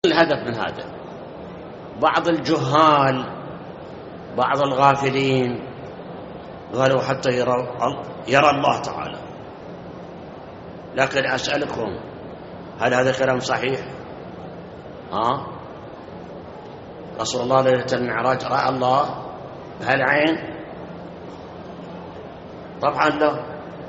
الهدف من هذا؟ بعض الجهال بعض الغافلين قالوا حتى يرى الله تعالى. لكن أسألكم، هل هذا كلام صحيح؟ رسول الله ليلة المعراج رأى الله بهالعين؟ طبعا لا،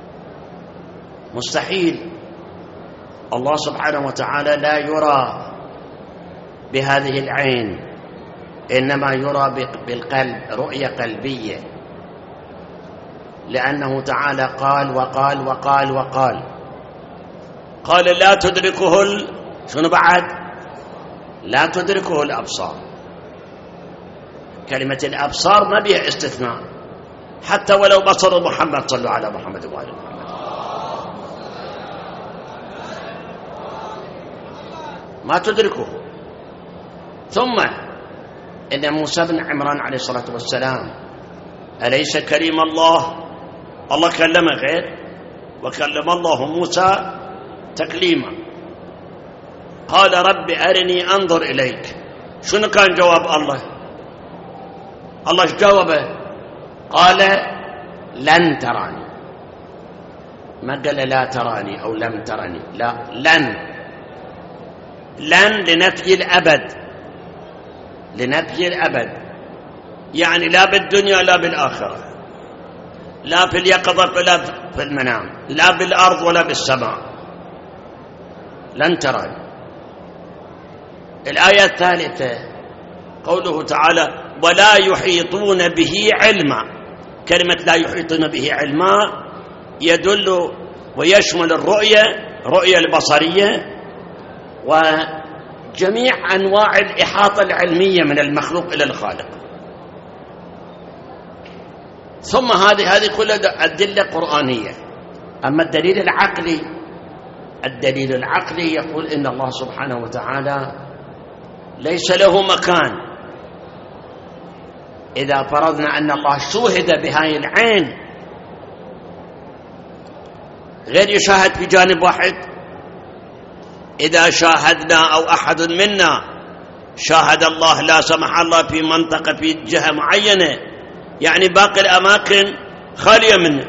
مستحيل. الله سبحانه وتعالى لا يرى بهذه العين، إنما يرى بالقلب، رؤية قلبية، لأنه تعالى قال وقال وقال وقال. قال لا تدركه شنو بعد؟ لا تدركه الأبصار. كلمة الأبصار ما بها استثناء، حتى ولو بصر محمد، صلوا على محمد وآل محمد، ما تدركه. ثم إن موسى بن عمران عليه الصلاة والسلام أليس كريم الله؟ الله كلمه غير، وكلم الله موسى تكليما. قال رب أرني أنظر إليك. شنو كان جواب الله؟ الله ايش جاوبه؟ قال لن تراني. ما قال لا تراني أو لم ترني، لا، لن لنفي الأبد، لنفي الأبد، يعني لا بالدنيا لا بالآخرة، لا في اليقظة ولا في المنام، لا بالأرض ولا بالسماء، لن تراني. الآية الثالثة قوله تعالى ولا يحيطون به علما. كلمة لا يحيطون به علما يدل ويشمل الرؤية البصرية وجميع أنواع الإحاطة العلمية من المخلوق إلى الخالق. ثم هذه كلها أدلة قرآنية. أما الدليل العقلي يقول إن الله سبحانه وتعالى ليس له مكان. إذا فرضنا أن الله شوهد بهاي العين، غير يشاهد في جانب واحد. إذا شاهدنا أو أحد منا شاهد الله لا سمح الله في منطقة في جهة معينة، يعني باقي الأماكن خالية منه.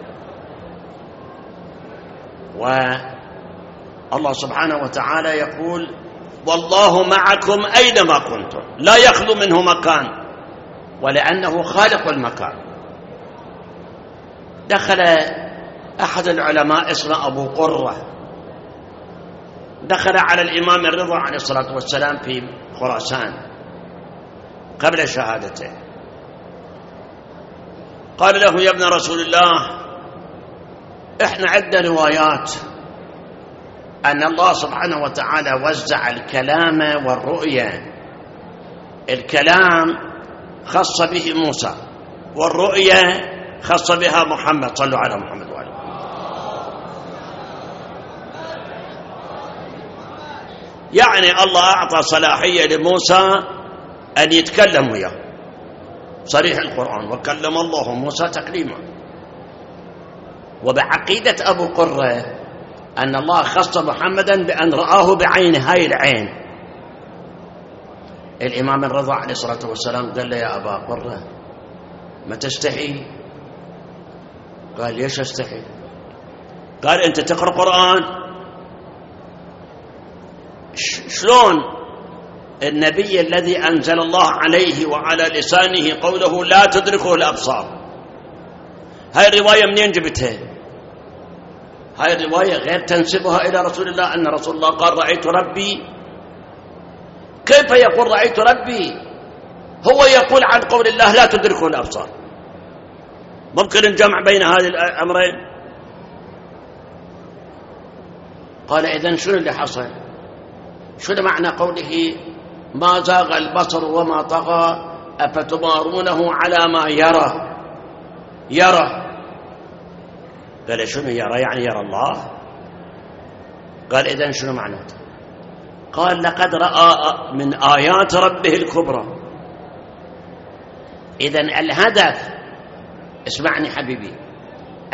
والله سبحانه وتعالى يقول والله معكم أينما كنتم، لا يخلو منه مكان، ولأنه خالق المكان. دخل أحد العلماء اسمه أبو قرة، دخل على الإمام الرضا عليه الصلاة والسلام في خراسان قبل شهادته. قال له يا ابن رسول الله، احنا عندنا روايات أن الله سبحانه وتعالى وزع الكلام والرؤية. الكلام خص به موسى، والرؤية خص بها محمد، صلوا على محمد وآله. يعني الله أعطى صلاحية لموسى أن يتكلم وياه، صريح القرآن وكلم الله موسى تكليما. وبعقيدة أبو قرة أن الله خص محمدا بأن رآه بعين، هاي العين. الإمام الرضا عليه الصلاة والسلام قال له يا أبا قرة ما تستحي؟ قال ليش أستحي؟ قال أنت تقرأ قرآن، شلون النبي الذي أنزل الله عليه وعلى لسانه قوله لا تدركه الأبصار؟ هاي الرواية منين جبتها؟ هاي الرواية غير تنسبها إلى رسول الله، أن رسول الله قال رأيت ربي. كيف يقول رأيت ربي؟ هو يقول عن قول الله لا تدركه الأبصار. ممكن الجمع بين هذه الأمرين؟ قال إذن شنو اللي حصل؟ شنو معنى قوله ما زاغ البصر وما طغى أفتمارونه على ما يرى؟ قال شنو يرى؟ يعني يرى الله. قال إذن شنو معناته؟ قال لقد رأى من آيات ربه الكبرى. إذن الهدف، اسمعني حبيبي،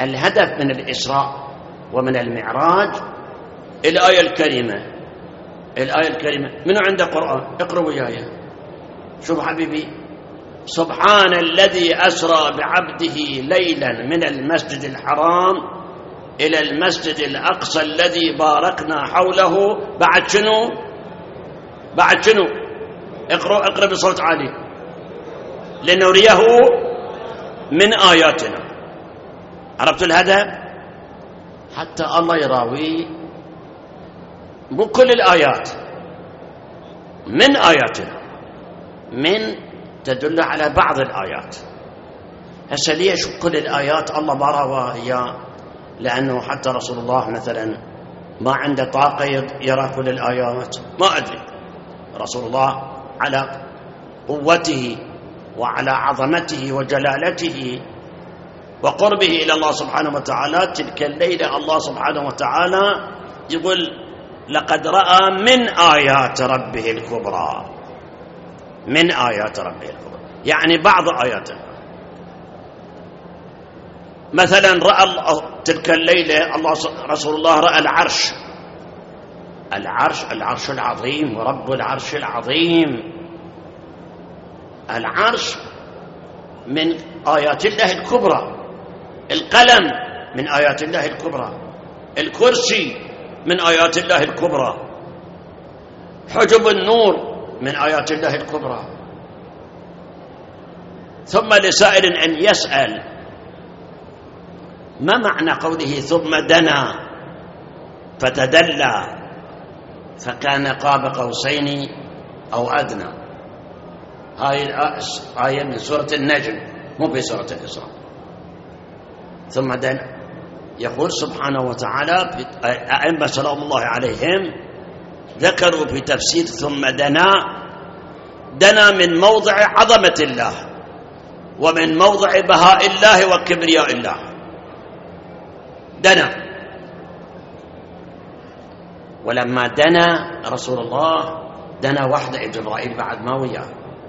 الهدف من الإسراء ومن المعراج الآية الكريمة الآية الكريمة. منو عنده قرآن؟ اقرأ وياي. شوف حبيبي، سبحان الذي أسرى بعبده ليلا من المسجد الحرام إلى المسجد الأقصى الذي باركنا حوله. بعد شنو؟ بعد شنو؟ اقرأ بصوت عالي. لنريه من آياتنا. عرفت الهدف؟ حتى الله يراوي مو كل الآيات، من آياتنا، من تدل على بعض الآيات. هسه ليش كل الآيات الله ما رواها إياه؟ لأنه حتى رسول الله مثلا ما عنده طاقة يرى كل الآيات، ما أدري. رسول الله على قوته وعلى عظمته وجلالته وقربه إلى الله سبحانه وتعالى، تلك الليلة الله سبحانه وتعالى يقول لقد رأى من آيات ربه الكبرى. من آيات ربه الكبرى يعني بعض آياته. مثلا رأى تلك الليلة الله رسول الله رأى العرش. العرش العظيم ورب العرش العظيم. العرش من آيات الله الكبرى. القلم من آيات الله الكبرى. الكرسي من آيات الله الكبرى. حجب النور من آيات الله الكبرى. ثم لسائل أن يسأل ما معنى قوله ثم دنا فتدلى فكان قاب قوسين أو أدنى. هاي الآية من سورة النجم مو في سورة الإسراء. ثم دنا يقول سبحانه وتعالى، أئمة سلام الله عليهم ذكروا في تفسير ثم دنا من موضع عظمة الله ومن موضع بهاء الله وكبرياء الله. دنا، ولما دنا رسول الله دنا وحده. جبرائيل بعد ما وياه.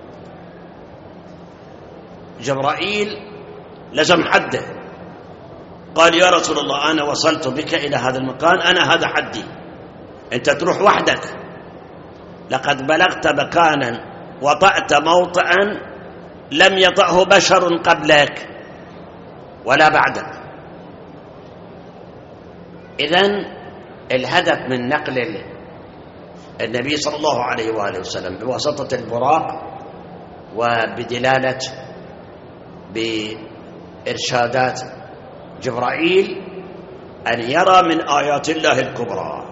جبرائيل لزم حده، قال يا رسول الله أنا وصلت بك إلى هذا المكان، أنا هذا حدي، أنت تروح وحدك. لقد بلغت مكانا وطأت موطئا لم يطأه بشر قبلك ولا بعدك. إذن الهدف من نقل النبي صلى الله عليه وآله وسلم بواسطة البراق وبدلالة بإرشادات جبرائيل أن يرى من آيات الله الكبرى.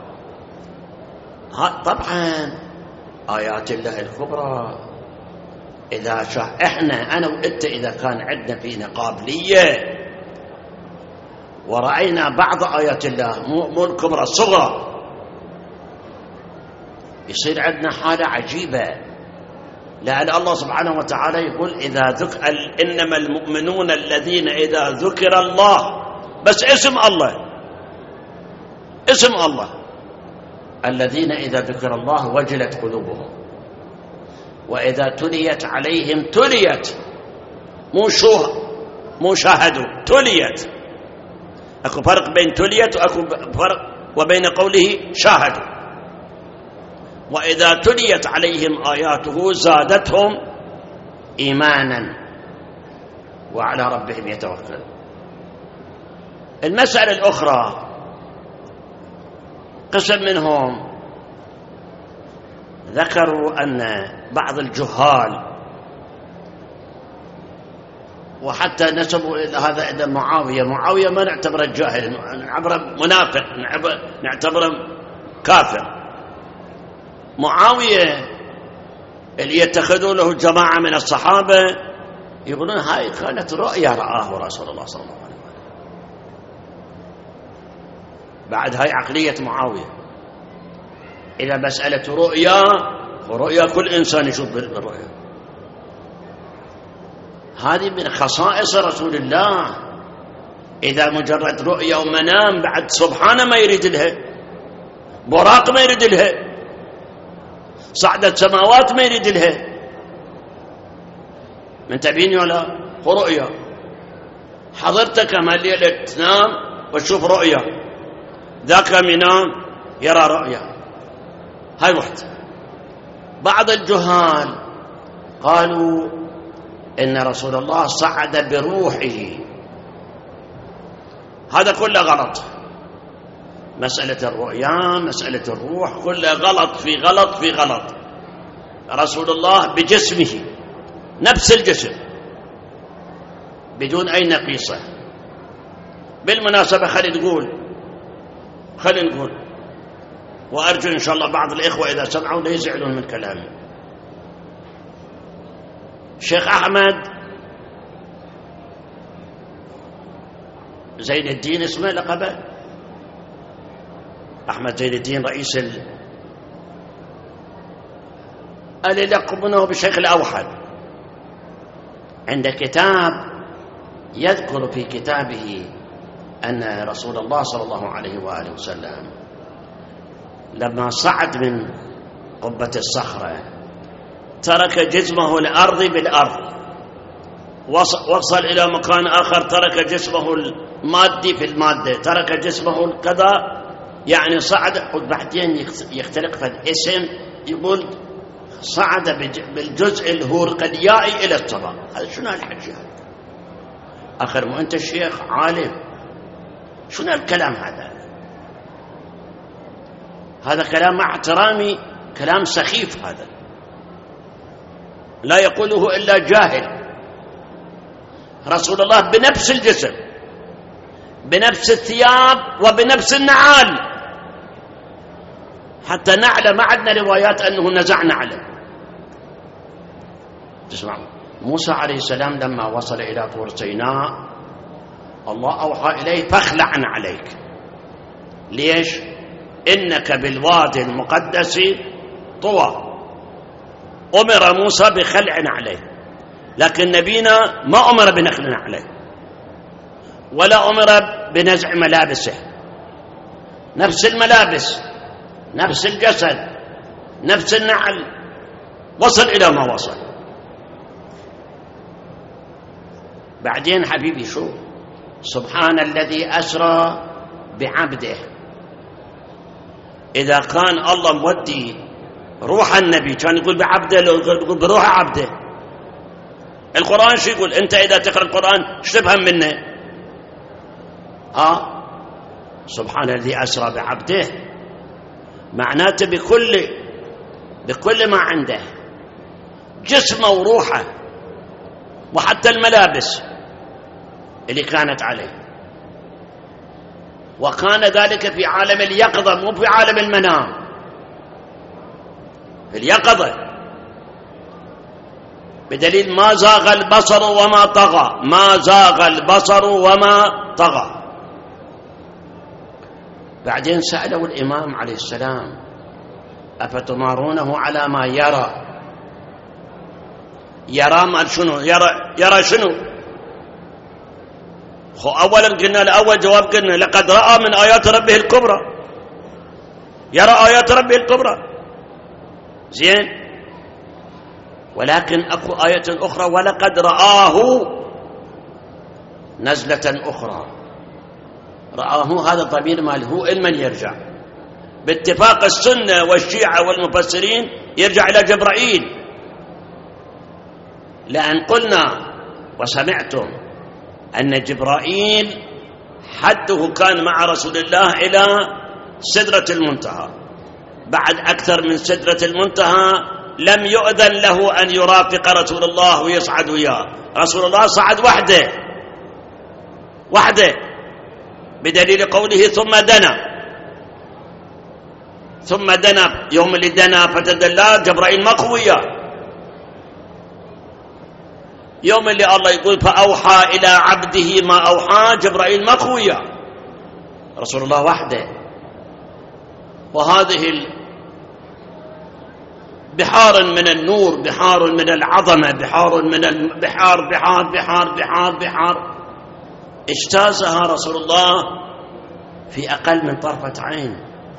طبعا آيات الله الكبرى إذا إحنا أنا وإنت إذا كان عندنا فينا قابلية ورأينا بعض آيات الله مو الكبرى الصغرى، يصير عندنا حالة عجيبة. لأن الله سبحانه وتعالى يقول إنما المؤمنون الذين إذا ذكر الله، بس اسم الله الذين إذا ذكر الله وجلت قلوبهم وإذا تليت عليهم تليت، مو شاهدوا، تليت. أكو فرق بين تليت وأكو فرق وبين قوله شاهدوا. وإذا تليت عليهم آياته زادتهم إيمانا وعلى ربهم يتوكلون. المسألة الأخرى، قسم منهم ذكروا أن بعض الجهال وحتى نسبوا هذا إلى معاوية ما نعتبره جاهل، نعتبره منافق، نعتبره كافر. معاوية اللي يتخذون له جماعة من الصحابة يقولون هاي كانت رؤيا رآه رسول الله صلى الله عليه وسلم. بعد هاي عقلية معاوية. إذا مسألة رؤيا كل إنسان يشوف بالرؤيا. هذه من خصائص رسول الله. إذا مجرد رؤيا ومنام بعد سبحانه ما يريد لها، براق ما يريد لها، صعدت سماوات ما يريد لها. من تبيني ولا رؤيا؟ حضرتك ما الليلة تنام وتشوف رؤيا، ذاك ينام يرى رؤيا. هاي وحدة. بعض الجهال قالوا إن رسول الله صعد بروحه، هذا كله غلط. مسألة الرؤيا، مسألة الروح، كلها غلط في غلط في غلط. رسول الله بجسمه، نفس الجسم بدون أي نقيصة. بالمناسبة خلي نقول وأرجو إن شاء الله بعض الإخوة إذا سمعوا لا يزعلون من كلامي. شيخ أحمد زين الدين اسمه لقبه، أحمد زين الدين رئيس اللي يلقبونه بالشيخ الأوحد، عند كتاب يذكر في كتابه أن رسول الله صلى الله عليه وآله وسلم لما صعد من قبة الصخرة ترك جسمه الأرضي بالأرض، وصل إلى مكان آخر ترك جسمه المادي في المادة، ترك جسمه الكذا، يعني صعد. وبعدين يختلق في الاسم يقول صعد بالجزء الهورقديائي إلى السماء. هذا شنو الحكي هذا؟ آخر مو أنت الشيخ عالم، شنو الكلام هذا؟ هذا كلام مع احترامي كلام سخيف، هذا لا يقوله إلا جاهل. رسول الله بنفس الجسم، بنفس الثياب، وبنفس النعال، حتى نعلم ما عندنا روايات أنه نزع نعله. تسمعوا موسى عليه السلام لما وصل إلى طور سيناء الله أوحى إليه فاخلع عليك. ليش؟ إنك بالوادي المقدس طوى. أمر موسى بخلع عليه، لكن نبينا ما أمر بنخلع عليه ولا أمر بنزع ملابسه. نفس الملابس، نفس الجسد، نفس النعل، وصل إلى ما وصل. بعدين حبيبي شو سبحان الذي أسرى بعبده. إذا كان الله مودي روح النبي كان يقول بعبده، يقول بروح عبده. القرآن شو يقول؟ أنت إذا تقرأ القرآن شو تفهم منه؟ سبحان الذي أسرى بعبده معناته بكل ما عنده، جسمه وروحه، وحتى الملابس اللي كانت عليه. وكان ذلك في عالم اليقظة مو في عالم المنام، في اليقظة، بدليل ما زاغ البصر وما طغى، ما زاغ البصر وما طغى. بعدين سألوا الإمام عليه السلام أفتمارونه على ما يرى؟ يرى ما شنو؟ يرى شنو؟ أولا قلنا الأول جواب قلنا لقد رأى من آيات ربه الكبرى، يرى آيات ربه الكبرى زين. ولكن أكو آية أخرى ولقد رآه نزلة أخرى. رآه هذا ضمير مال هو المن يرجع؟ باتفاق السنة والشيعة والمفسرين يرجع إلى جبرائيل، لأن قلنا وسمعتم أن جبرائيل حده كان مع رسول الله إلى سدرة المنتهى، بعد أكثر من سدرة المنتهى لم يؤذن له أن يرافق رسول الله ويصعد وياه. رسول الله صعد وحده بدليل قوله ثم دنا يوم اللي دنا فتدلى جبرائيل ماكو وياه. يوم اللي الله يقول فأوحى إلى عبده ما أوحى جبرائيل ماكو وياه، رسول الله وحده. وهذه بحار من النور، بحار من العظمة، بحار من بحار اجتازها رسول الله في أقل من طرفة عين،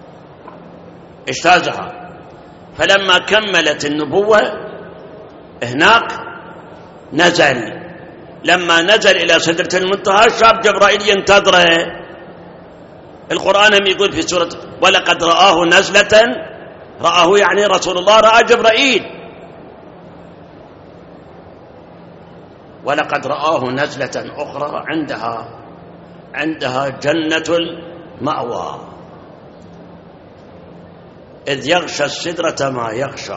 اجتازها. فلما كملت النبوة هناك نزل، لما نزل إلى سدرة المنتهى شاب جبرائيل ينتظره. القرآن يقول في سورة ولقد رآه نزلة رآه يعني رسول الله رأى جبرائيل. ولقد رآه نزلة أخرى عندها جنة المأوى إذ يغشى السدرة ما يغشى.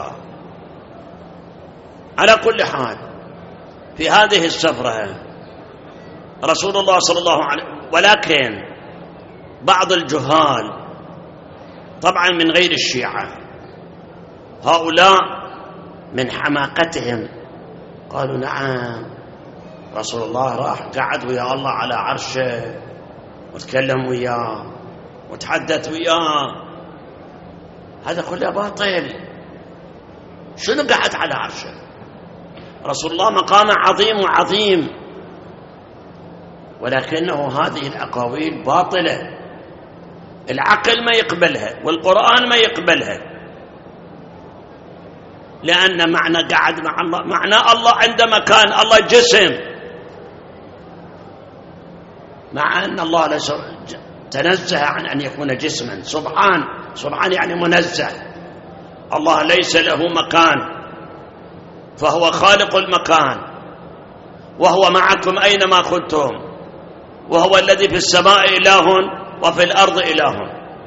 على كل حال في هذه السفرة رسول الله صلى الله عليه وسلم، ولكن بعض الجهال طبعا من غير الشيعة هؤلاء من حماقتهم قالوا نعم رسول الله راح قعد ويا الله على عرشه وتكلم وياه وتحدث وياه، هذا كله باطل. شنو قعد على عرشه؟ رسول الله مقامه عظيم وعظيم، ولكنه هذه الأقاويل باطلة، العقل ما يقبلها والقرآن ما يقبلها، لأن معنى قعد مع الله معنى الله عند مكان، الله جسم، مع أن الله تنزه عن أن يكون جسما. سبحان يعني منزه، الله ليس له مكان، فهو خالق المكان، وهو معكم أينما كنتم، وهو الذي في السماء إله وفي الأرض إله.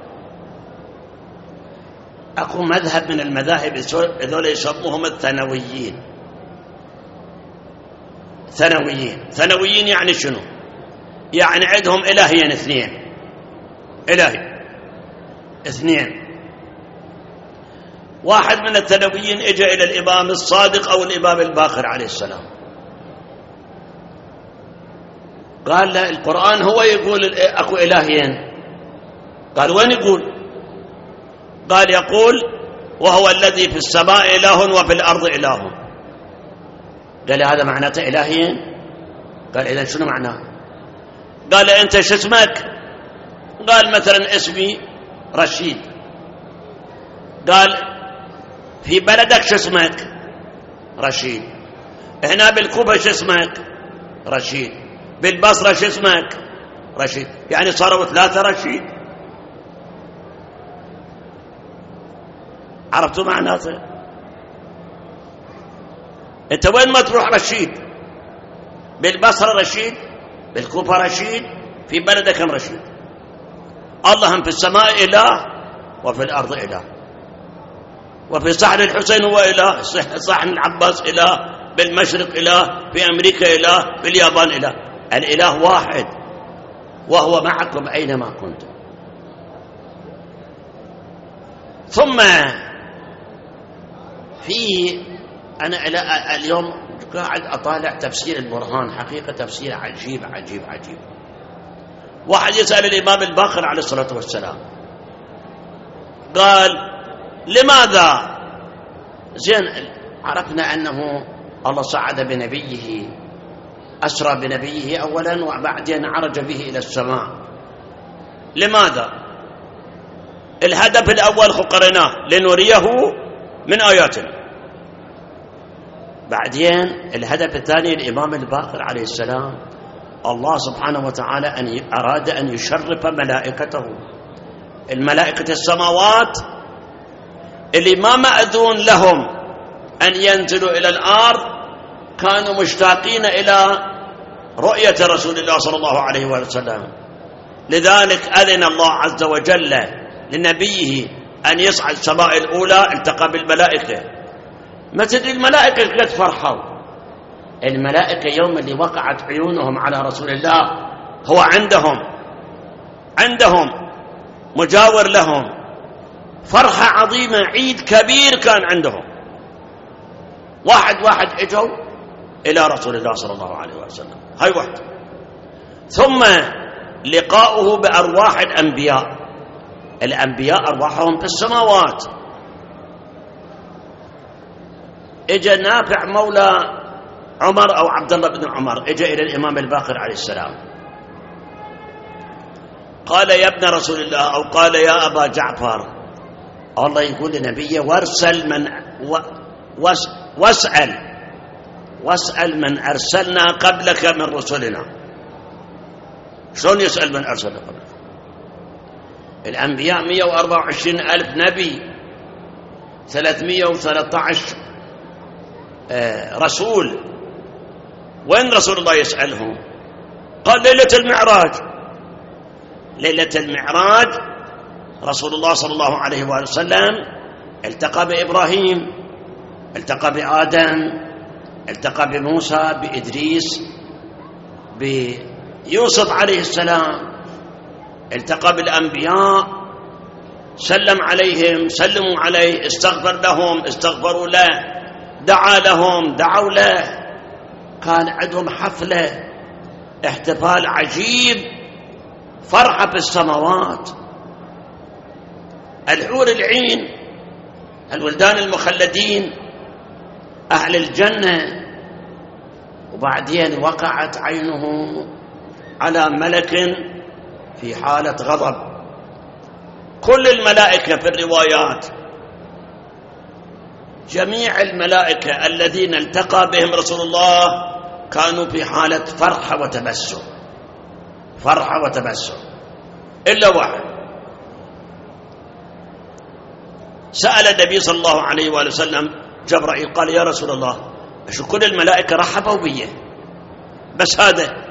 أكو مذهب من المذاهب هذول يسموهم الثانويين. ثانويين يعني شنو؟ يعني عندهم إلهين اثنين، إلهي اثنين. واحد من الثانويين اجى إلى الإمام الصادق أو الإمام الباقر عليه السلام، قال له القرآن هو يقول أكو إلهين. قال وين يقول؟ قال يقول وهو الذي في السماء إله وفي الأرض إله. قال هذا معناته إلهين؟ قال إذا شنو معناه؟ قال أنت شو اسمك؟ قال مثلا اسمي رشيد. قال في بلدك شو اسمك؟ رشيد. هنا بالكوفة شو اسمك؟ رشيد. بالبصرة شو اسمك؟ رشيد. يعني صاروا 3 رشيد. عرفتوا معناته؟ انت وين ما تروح رشيد، بالبصرة رشيد، بالكوفة رشيد، في بلدك هم رشيد. الله هم في السماء إله وفي الأرض إله، وفي صحن الحسين هو إله، صحن العباس إله، بالمشرق إله، في أمريكا إله، في اليابان إله. الإله واحد وهو معكم أينما كنتم. ثم أنا اليوم قاعد أطالع تفسير البرهان، حقيقة تفسير عجيب عجيب عجيب. واحد يسأل الإمام الباقر عليه الصلاة والسلام، قال لماذا؟ زين عرفنا أنه الله صعد بنبيه، أسرى بنبيه أولا وبعدين عرج به إلى السماء. لماذا؟ الهدف الأول قرناه لنريه من آياتنا. بعدين الهدف الثاني الإمام الباقر عليه السلام، الله سبحانه وتعالى أراد أن يشرف ملائكته، الملائكة السماوات اللي ما مأذون لهم أن ينزلوا إلى الأرض، كانوا مشتاقين إلى رؤية رسول الله صلى الله عليه وسلم. لذلك أذن الله عز وجل لنبيه أن يصعد السماء الأولى، التقى بالملائكة. ما تدري الملائكة قد فرحوا. الملائكة يوم اللي وقعت عيونهم على رسول الله هو عندهم مجاور لهم، فرحة عظيمة، عيد كبير كان عندهم. واحد اجوا إلى رسول الله صلى الله عليه وسلم، هاي واحد. ثم لقاؤه بأرواح الأنبياء أرواحهم في السماوات. اجى نافع مولى عمر أو عبد الله بن عمر، اجى إلى الإمام الباقر عليه السلام، قال يا ابن رسول الله، أو قال يا أبا جعفر، الله يقول لنبيه واسأل من أرسلنا قبلك من رسلنا. شلون يسأل من أرسلنا قبلك؟ 124,000 نبي، 313 رسول. وين رسول الله يسألهم؟ قال ليلة المعراج. ليلة المعراج رسول الله صلى الله عليه وآله وسلم التقى بإبراهيم، التقى بآدم، التقى بموسى، بإدريس، بيوسف عليه السلام، التقى بالأنبياء، سلم عليهم، سلموا عليه، استغفر لهم، استغفروا له، دعا لهم، دعوا له. كان عندهم حفلة، احتفال عجيب، فرحة في السماوات. الحور العين، الولدان المخلدين، أهل الجنة. وبعدين وقعت عينه على ملك في حالة غضب. كل الملائكة في الروايات، جميع الملائكة الذين التقى بهم رسول الله كانوا في حالة فرحة وتبسم، فرحة وتبسم، إلا واحد. سأل النبي صلى الله عليه وآله وسلم جبرائيل، قال يا رسول الله شو كل الملائكة رحبوا بي، بس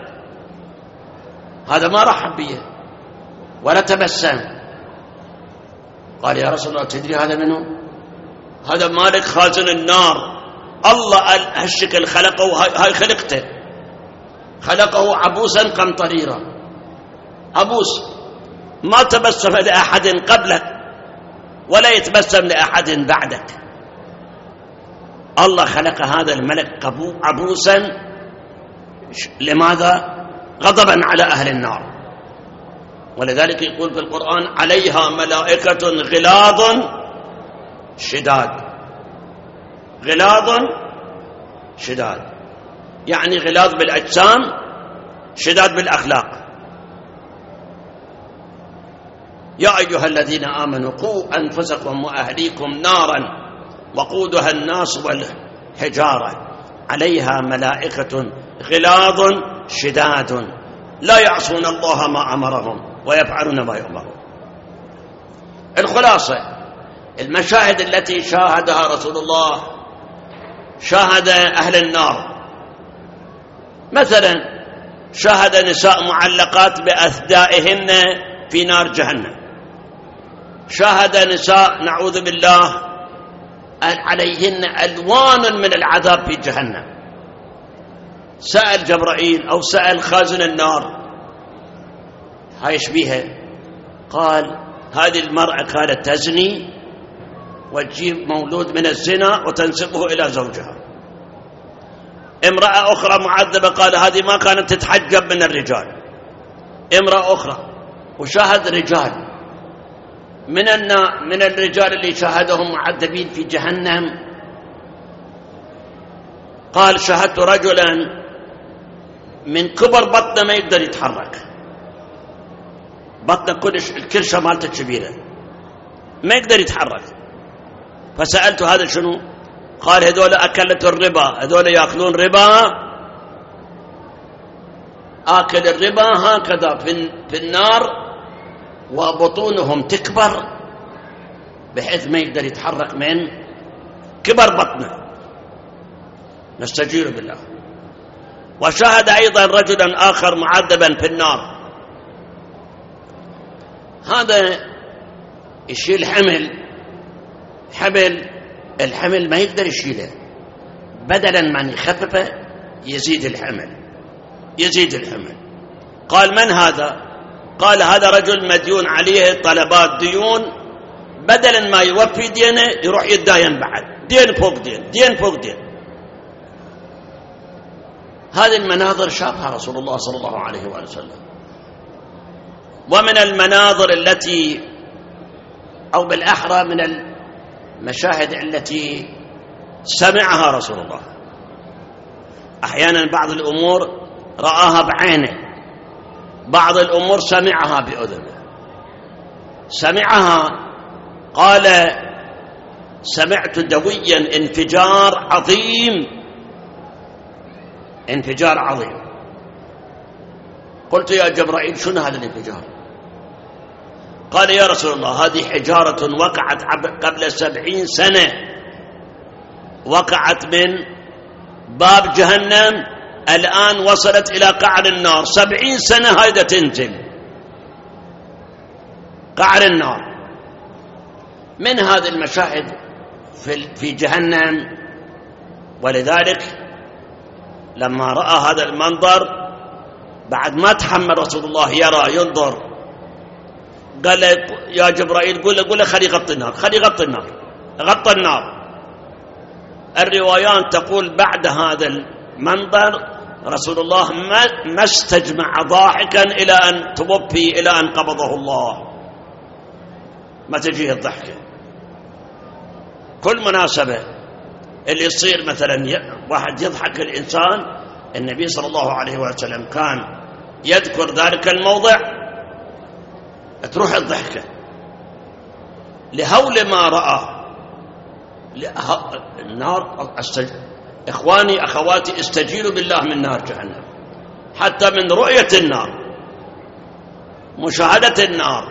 هذا ما رحب بي ولا تبسم. قال يا رسول الله تدري هذا منه؟ هذا مالك خازن النار. الله هالشكل خلقه، هاي خلقته، خلقه عبوسا قمطريرا، عبوس، ما تبسم لأحد قبلك ولا يتبسم لأحد بعدك. الله خلق هذا الملك عبوسا، لماذا؟ غضبا على أهل النار. ولذلك يقول في القرآن عليها ملائكة غلاظ شداد. غلاظ شداد يعني غلاظ بالأجسام، شداد بالأخلاق. يا أيها الذين آمنوا قوا أنفسكم وأهليكم نارا وقودها الناس والحجارة عليها ملائكة غلاظ شداد لا يعصون الله ما أمرهم ويفعلون ما يؤمرون. الخلاصة، المشاهد التي شاهدها رسول الله، شاهد أهل النار، مثلا شاهد نساء معلقات بأثدائهن في نار جهنم، شاهد نساء نعوذ بالله عليهن ألوان من العذاب في جهنم. سأل جبرائيل أو سأل خازن النار هاي ايش بيها؟ قال هذه المرأة كانت تزني وتجيب مولود من الزنا وتنسبه إلى زوجها. امرأة أخرى معذبة قال هذه ما كانت تتحجب من الرجال. امرأة أخرى، وشاهد رجال من الرجال اللي شاهدهم معذبين في جهنم. قال شاهدت رجلا من كبر بطنه ما يقدر يتحرك، بطنه كلش الكرشة مالته كبيرة ما يقدر يتحرك. فسألت هذا شنو؟ قال هذول أكلة الربا، هذول يأكلون ربا. آكل الربا هكذا في النار وبطونهم تكبر بحيث ما يقدر يتحرك من كبر بطنه، نستجير بالله. وشاهد أيضا رجلا آخر معذبا في النار، هذا يشيل الحمل ما يقدر يشيله، بدلا من يخففه يزيد الحمل. قال من هذا؟ قال هذا رجل مديون عليه طلبات ديون، بدلا ما يوفي دينه يروح يتداين بعد، دين فوق دين، دين فوق دين. هذه المناظر شافها رسول الله صلى الله عليه وآله وسلم. ومن المناظر التي أو بالأحرى من المشاهد التي سمعها رسول الله، أحيانا بعض الأمور رآها بعينه، بعض الأمور سمعها بأذنه. سمعها، قال سمعت دويا انفجار عظيم. قلت يا جبرائيل شنو هذا الانفجار؟ قال يا رسول الله هذه حجارة وقعت قبل 70 سنة، وقعت من باب جهنم، الآن وصلت إلى قعر النار، 70 سنة هيدا تنزل قعر النار. من هذه المشاهد في جهنم. ولذلك لما رأى هذا المنظر بعد ما تحمل رسول الله يرى ينظر، قال يا جبرائيل قل له خلي يغطي النار، خلي يغطي النار، غطى النار. الروايات تقول بعد هذا المنظر رسول الله ما استجمع ضاحكا إلى أن توفي، إلى أن قبضه الله، ما تجيه الضحكة. كل مناسبة اللي يصير مثلا واحد يضحك الإنسان، النبي صلى الله عليه وسلم كان يذكر ذلك الموضع تروح الضحكة لهول ما رأى النار. إخواني أخواتي استجيروا بالله من نار جهنم، حتى من رؤية النار، مشاهدة النار.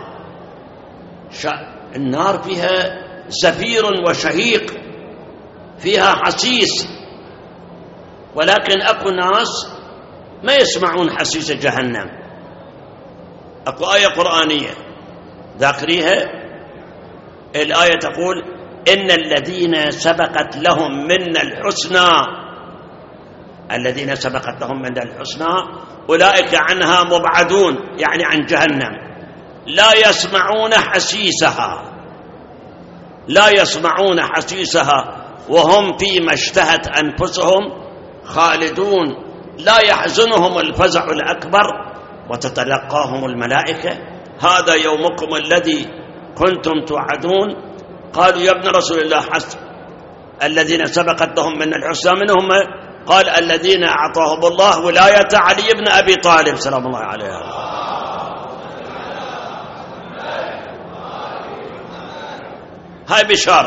النار فيها زفير وشهيق، فيها حسيس، ولكن أكو ناس ما يسمعون حسيس جهنم. أكو آية قرآنية ذاكريها، الآية تقول إن الذين سبقت لهم من الحسنى، الذين سبقت لهم من الحسنى أولئك عنها مبعدون، يعني عن جهنم لا يسمعون حسيسها، لا يسمعون حسيسها وهم فيما اشتهت أنفسهم خالدون، لا يحزنهم الفزع الأكبر وتتلقاهم الملائكة هذا يومكم الذي كنتم توعدون. قالوا يا ابن رسول الله حسب الذين سبقت لهم من الحسنى منهم، قال الذين أعطاهم الله ولاية علي بن أبي طالب سلام الله عليه. هاي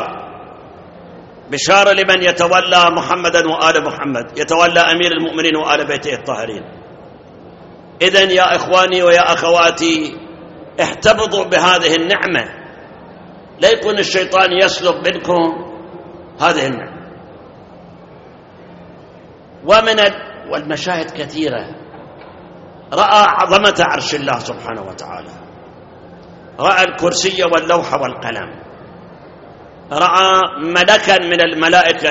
بشارة لمن يتولى محمدا وآل محمد، يتولى أمير المؤمنين وآل بيته الطاهرين. إذن يا إخواني ويا أخواتي احتفظوا بهذه النعمة، لا يكون الشيطان يسلب منكم هذه النعمة. والمشاهد كثيرة. رأى عظمة عرش الله سبحانه وتعالى، رأى الكرسي واللوح والقلم، رأى ملكا من الملائكة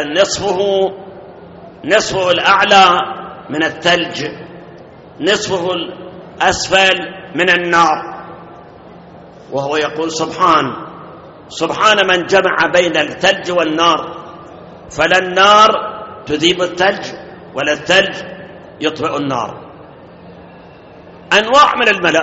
نصفه الأعلى من الثلج، نصفه الأسفل من النار، وهو يقول سبحان من جمع بين الثلج والنار، فلا النار تذيب الثلج ولا الثلج يطفئ النار. أنواع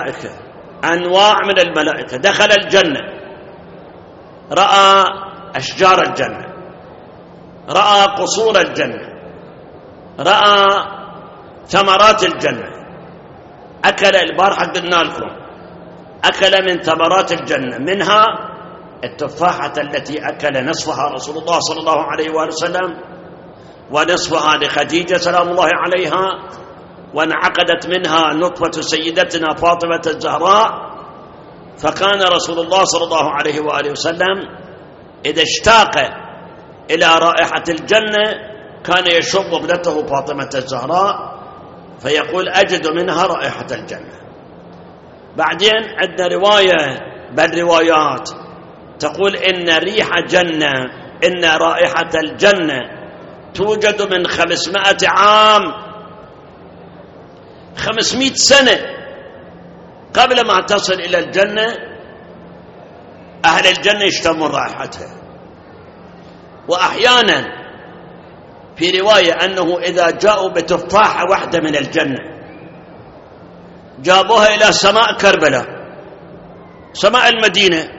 من الملائكة دخل الجنة، رأى أشجار الجنة، رأى قصور الجنة، رأى ثمرات الجنة. أكل البارحة قلنا لكم أكل من ثمرات الجنة، منها التفاحة التي أكل نصفها رسول الله صلى الله عليه وآله وسلم، ونصفها لخديجة سلام الله عليها، وانعقدت منها نطفة سيدتنا فاطمة الزهراء. فكان رسول الله صلى الله عليه وآله وسلم إذا اشتاق إلى رائحة الجنة كان يشم ابنته فاطمة الزهراء فيقول أجد منها رائحة الجنة. بعدين عندنا رواية بالروايات تقول إن رائحة الجنة توجد من 500 عام، 500 سنة قبل ما تصل إلى الجنة أهل الجنة يشتمون رائحتها. وأحيانا في رواية أنه إذا جاءوا بتفاحة واحدة من الجنة جابوها إلى سماء كربلاء، سماء المدينة،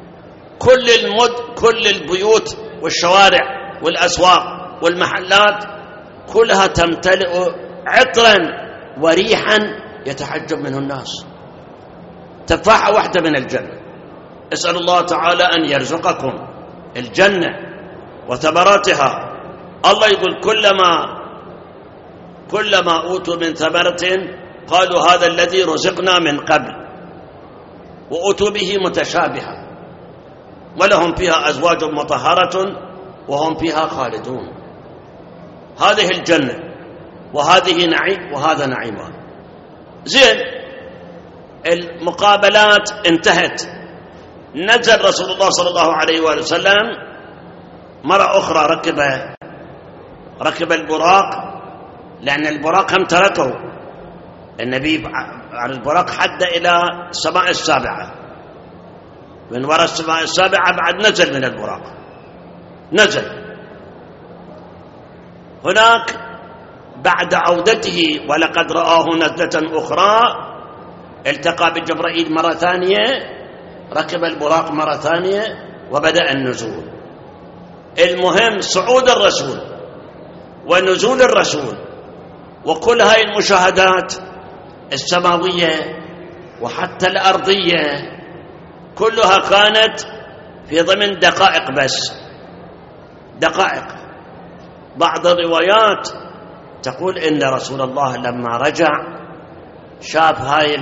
كل البيوت والشوارع والأسواق والمحلات كلها تمتلئ عطرا وريحا يتحجب منه الناس. تفاحة واحدة من الجنة. اسأل الله تعالى أن يرزقكم الجنة وثمراتها. الله يقول كلما أوتوا من ثمرة قالوا هذا الذي رزقنا من قبل، وأتوا به متشابها ولهم فيها أزواج مطهرة وهم فيها خالدون. هذه الجنة وهذه نعيم وهذا نعيمان. زين، المقابلات انتهت. نزل رسول الله صلى الله عليه وآله وسلم مرة أخرى، ركب البراق، لأن البراق هم تركوا النبي على البراق حتى إلى السماء السابعة. من وراء السماء السابعة بعد نزل من البراق، نزل هناك بعد عودته. ولقد رآه نزلة أخرى، التقى بجبرائيل مرة ثانية، ركب البراق مرة ثانية وبدأ النزول. المهم صعود الرسول ونزول الرسول وكل هاي المشاهدات السماوية وحتى الأرضية كلها كانت في ضمن دقائق، بس دقائق. بعض الروايات تقول إن رسول الله لما رجع شاف هاي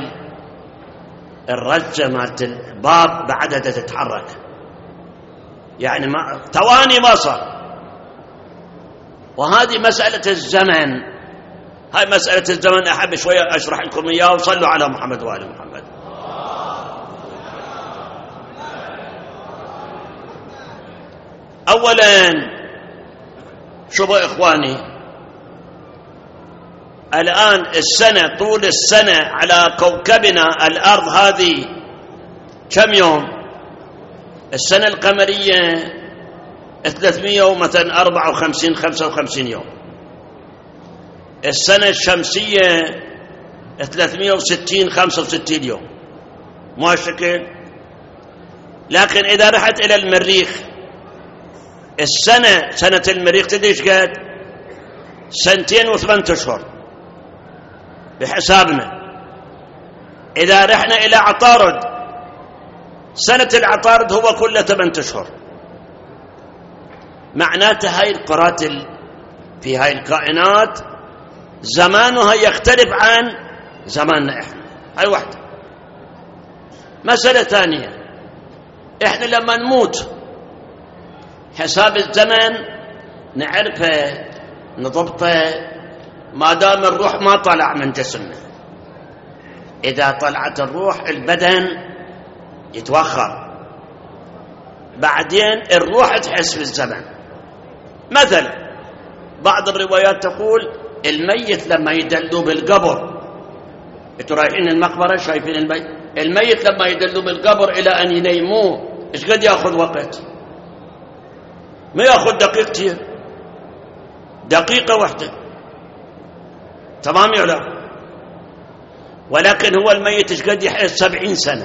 الرجة مالت الباب بعدها تتحرك، يعني ثواني ما صار. وهذه مسألة الزمن، هاي مسألة الزمن أحب شوية أشرح لكم إياه. وصلوا على محمد وآل محمد. أولا شوفوا إخواني، الآن السنة، طول السنة على كوكبنا الأرض هذه كم يوم؟ السنة القمرية 354-55 يوم. السنة الشمسية 360-65 يوم، مو هالشكل. لكن إذا رحت إلى المريخ، سنة المريخ تدري ايش قد؟ 2 و8 أشهر بحسابنا. إذا رحنا إلى عطارد، سنة العطارد هو كله 8 أشهر. معناته هاي القرات في هاي الكائنات زمانها يختلف عن زماننا إحنا. هاي واحدة. مسألة ثانية، إحنا لما نموت حساب الزمن نعرفه نضبطه ما دام الروح ما طلع من جسمنا. إذا طلعت الروح البدن يتوخر، بعدين الروح تحس بالزمن. مثلا بعض الروايات تقول الميت لما يدلوا بالقبر، انتوا رايحين المقبرة شايفين الميت لما يدلوا بالقبر إلى أن ينيموه إيش قد يأخذ وقت؟ ما يأخذ دقيقتين، دقيقة واحدة، تمام يا لا؟ ولكن هو الميت إيش قد يحس؟ 70 سنة.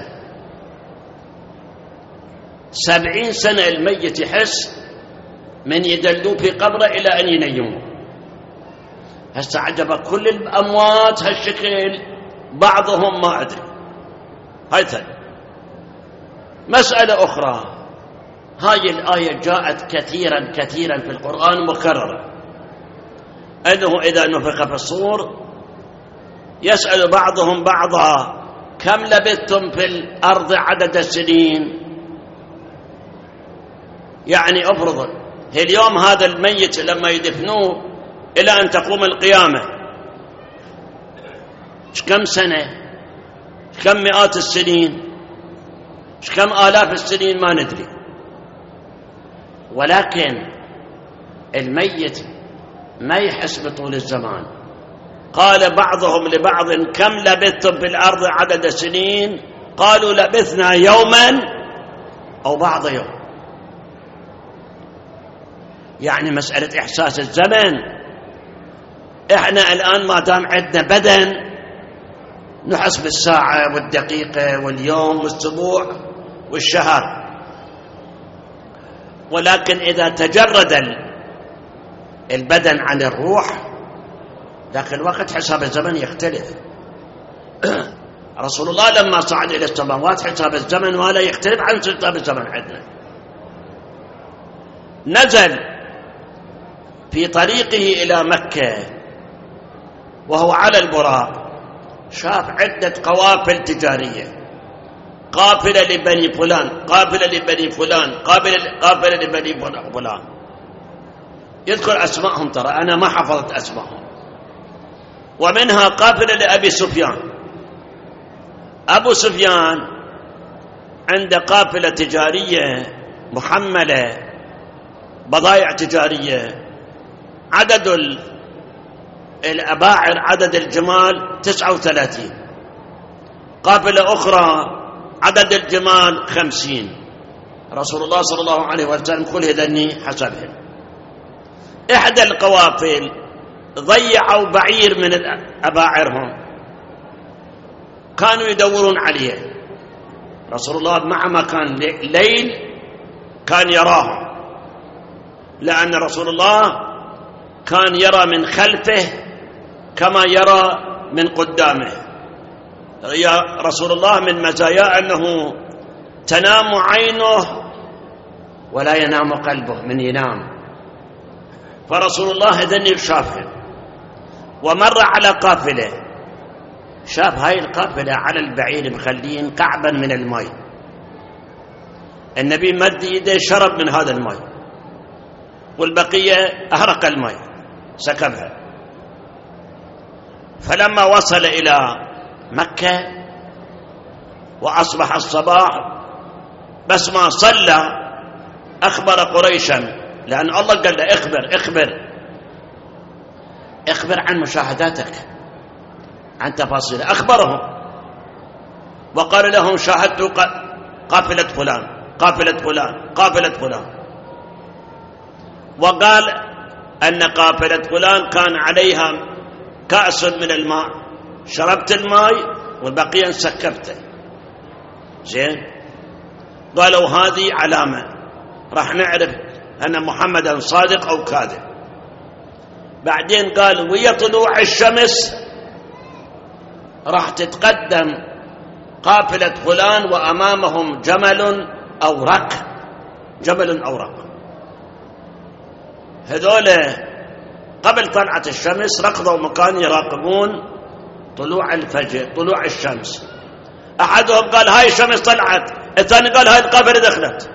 70 سنة الميت يحس من يدلوه في قبره إلى أن ينيموه. هسه عجب كل الأموات هالشكل، بعضهم ما أدري. هاي ثاني. مسألة أخرى، هاي الآية جاءت كثيرا في القرآن مكررة، أنه إذا نفخ في الصور يسأل بعضهم بعضا كم لبثتم في الأرض عدد السنين. يعني أفرض اليوم هذا الميت لما يدفنوه إلى أن تقوم القيامة كم سنة، كم مئات السنين، كم آلاف السنين ما ندري. ولكن الميت ما يحس بطول الزمان. قال بعضهم لبعض كم لبثتم في الأرض عدد سنين؟ قالوا لبثنا يوما أو بعض يوم. يعني مسألة إحساس الزمن، إحنا الآن ما دام عندنا بدن نحس بالساعة والدقيقة واليوم والأسبوع والشهر. ولكن إذا تجرد البدن عن الروح ذاك الوقت حساب الزمن يختلف. رسول الله لما صعد إلى السماوات حساب الزمن ولا يختلف عن حساب الزمن عندنا. نزل في طريقه إلى مكة وهو على البراق، شاف عدة قوافل تجارية، قافلة لبني فلان، قافلة لبني فلان، قافلة لبني فلان، يذكر أسمائهم. ترى أنا ما حفظت أسمائهم. ومنها قافلة لأبي سفيان. أبو سفيان عند قافلة تجارية محملة بضائع تجارية، عدد الأباعر، عدد الجمال 39. قافلة أخرى عدد الجمال 50. رسول الله صلى الله عليه وسلم كل هذني حسبهم. إحدى القوافل ضيعوا بعير من أباعرهم، كانوا يدورون عليه. رسول الله مع ما كان ليل كان يراهم، لأن رسول الله كان يرى من خلفه كما يرى من قدامه. يا رسول الله من مزاياه أنه تنام عينه ولا ينام قلبه من ينام. فرسول الله هذني شافه، ومر على قافلة، شاف هاي القافلة على البعير مخلين كعبا من الماء. النبي مد يده شرب من هذا الماء، والبقية أهرق الماء سكبها. فلما وصل إلى مكة وأصبح الصباح، بس ما صلى أخبر قريشا، لأن الله قال له اخبر عن مشاهداتك، عن تفاصيل. أخبرهم وقال لهم شاهدت قافلة فلان، قافلة فلان، قافلة فلان. وقال أن قافلة فلان كان عليها كأس من الماء، شربت الماء والبقية سكبته. زين، قالوا هذه علامة راح نعرف أن محمدا صادق أو كاذب. بعدين قال ويا طلوع الشمس راح تتقدم قافلة فلان وأمامهم جمل أورق، جمل أورق. هذول قبل طلعة الشمس ركضوا مكان يراقبون طلوع الفجر، طلوع الشمس. أحدهم قال هاي الشمس طلعت، الثاني قال هاي القافلة دخلت.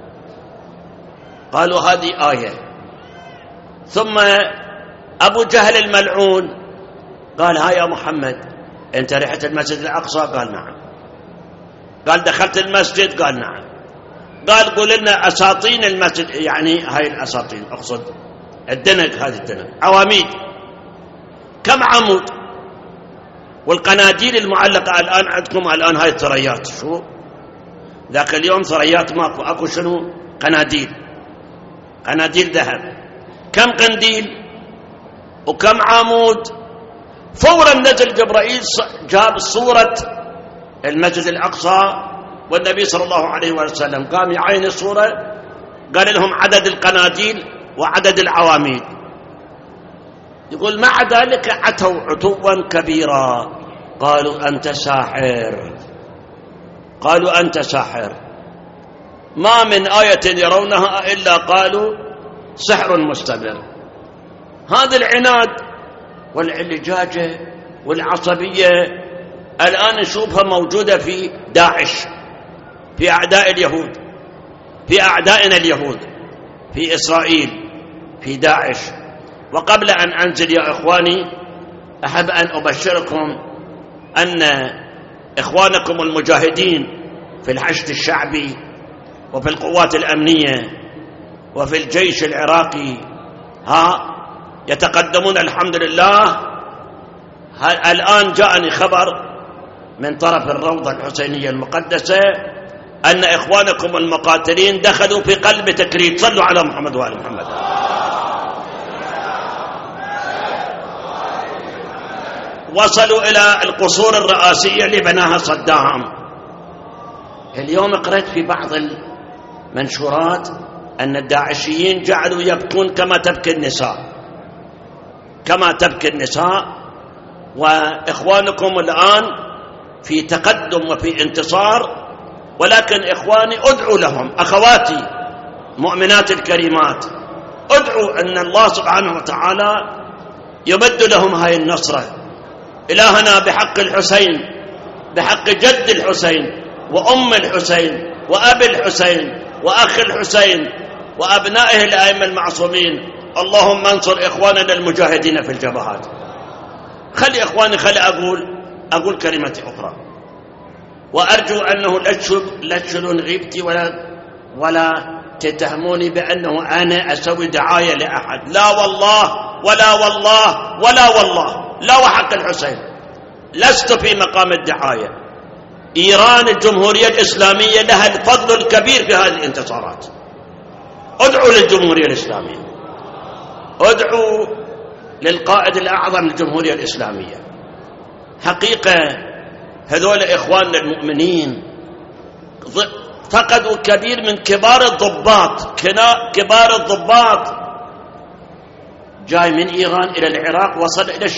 قالوا هذه آية. ثم أبو جهل الملعون قال هاي يا محمد أنت رحت المسجد الأقصى؟ قال نعم. قال دخلت المسجد؟ قال نعم. قال قول لنا أساطين المسجد، يعني هاي الأساطين أقصد الدنق، هذه الدنق عواميد، كم عمود؟ والقناديل المعلقة الآن عندكم الآن هاي الثريات، شو ذاك اليوم ثريات ماكو، أكو شنو؟ قناديل، قناديل ذهب. كم قنديل وكم عمود؟ فورا نزل جبرائيل جاب صورة المسجد الأقصى، والنبي صلى الله عليه وسلم قام يعين الصورة، قال لهم عدد القناديل وعدد العواميد. يقول مع ذلك عتوا عتوا كبيرا، قالوا أنت ساحر، قالوا أنت ساحر. ما من آية يرونها إلا قالوا سحر مستمر. هذا العناد والعلجاجة والعصبية الآن نشوفها موجودة في داعش، في أعداء اليهود، في أعدائنا اليهود، في إسرائيل، في داعش. وقبل أن أنزل يا إخواني أحب أن أبشركم أن إخوانكم المجاهدين في الحشد الشعبي وفي القوات الأمنية وفي الجيش العراقي يتقدمون الحمد لله. الآن جاءني خبر من طرف الروضة الحسينية المقدسة أن إخوانكم المقاتلين دخلوا في قلب تكريت. صلوا على محمد وآل محمد. وصلوا إلى القصور الرئاسية اللي بناها صدام. اليوم قرأت في بعض المنشورات أن الداعشيين جعلوا يبكون كما تبكي النساء، كما تبكي النساء. وإخوانكم الآن في تقدم وفي انتصار، ولكن إخواني أدعوا لهم، أخواتي مؤمنات الكريمات، أدعوا أن الله سبحانه وتعالى يمد لهم هاي النصرة. إلهنا بحق الحسين، بحق جد الحسين، وأم الحسين وأبي الحسين وأخي الحسين وأبنائه الأئمة المعصومين. اللهم انصر إخواننا المجاهدين في الجبهات. خلي إخواني، خلي أقول كلمة أخرى، وأرجو أنه لا تشلون غيبتي ولا تتهموني بأنه أنا أسوي دعاية لأحد. لا والله ولا والله ولا والله، لا وحق الحسين، لست في مقام الدعاية. إيران الجمهورية الإسلامية لها الفضل الكبير في هذه الانتصارات. ادعوا للجمهورية الإسلامية، ادعوا للقائد الأعظم للجمهورية الإسلامية. حقيقة هذول إخواننا المؤمنين فقدوا كبير من كبار الضباط جاي من إيران إلى العراق، وصل إلى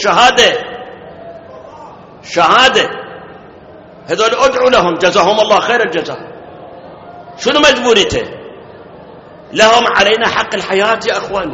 الشهادة. هذول ادعوا لهم، جزاهم الله خير الجزاء. شنو مجبوريته؟ لهم علينا حق الحياة يا أخواني.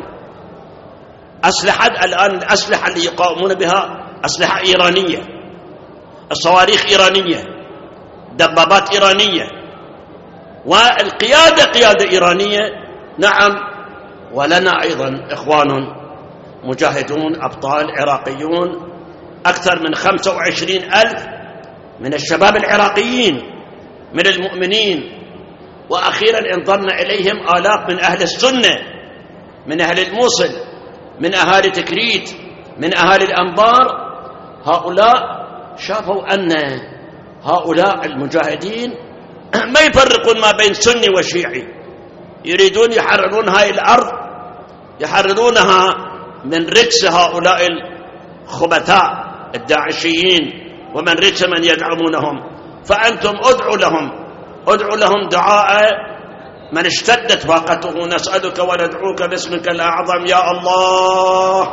الآن الأسلحة اللي يقاومون بها أسلحة إيرانية، الصواريخ إيرانية، دبابات إيرانية، والقيادة قيادة إيرانية. نعم، ولنا أيضا إخوان مجاهدون أبطال عراقيون، أكثر من 25,000 من الشباب العراقيين من المؤمنين. وأخيرا انضم إليهم آلاف من أهل السنة، من أهل الموصل، من أهالي تكريت، من أهالي الأنبار. هؤلاء شافوا أن هؤلاء المجاهدين ما يفرقون ما بين سني وشيعي، يريدون يحررون هاي الأرض، يحررونها من رجس هؤلاء الخبثاء الداعشيين ومن رجس من يدعمونهم. فأنتم ادعوا لهم دعاء من اشتدت فاقته. نسألك وندعوك باسمك الأعظم يا الله.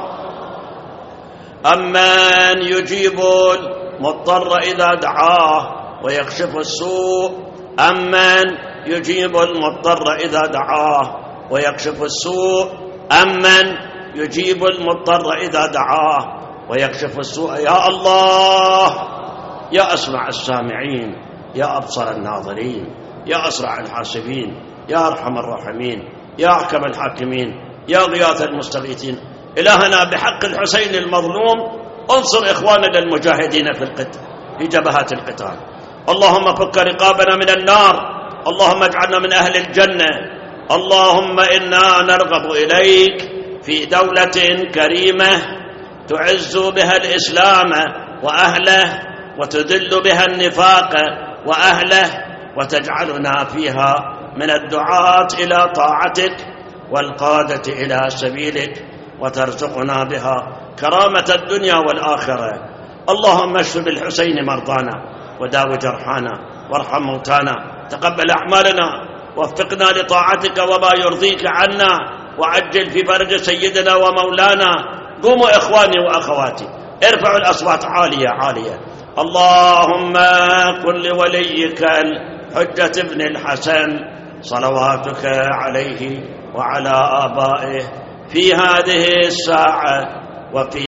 أمن يجيب المضطر إذا دعاه ويكشف السوء، أمن يجيب المضطر إذا دعاه ويكشف السوء، أمن يجيب المضطر إذا دعاه ويكشف السوء. يا الله، يا أسمع السامعين، يا أبصر الناظرين، يا أسرع الحاسبين، يا أرحم الراحمين، يا أحكم الحاكمين، يا غياث المستغيثين. إلهنا بحق الحسين المظلوم انصر إخواننا المجاهدين في جبهات القتال. اللهم فك رقابنا من النار، اللهم اجعلنا من أهل الجنة. اللهم إنا نرغب إليك في دولة كريمة تعز بها الإسلام وأهله، وتذل بها النفاق وأهله، وتجعلنا فيها من الدعاة إلى طاعتك والقادة إلى سبيلك، وترزقنا بها كرامة الدنيا والآخرة. اللهم اشف بالحسين مرضانا، وداو جرحانا، وارحم موتانا، تقبل أعمالنا، وفقنا لطاعتك وما يرضيك عنا، وعجل في فرج سيدنا ومولانا. قوموا إخواني وأخواتي، ارفعوا الأصوات عالية عالية. اللهم كن لوليك الحجة ابن الحسن صلواتك عليه وعلى آبائه في هذه الساعة وفي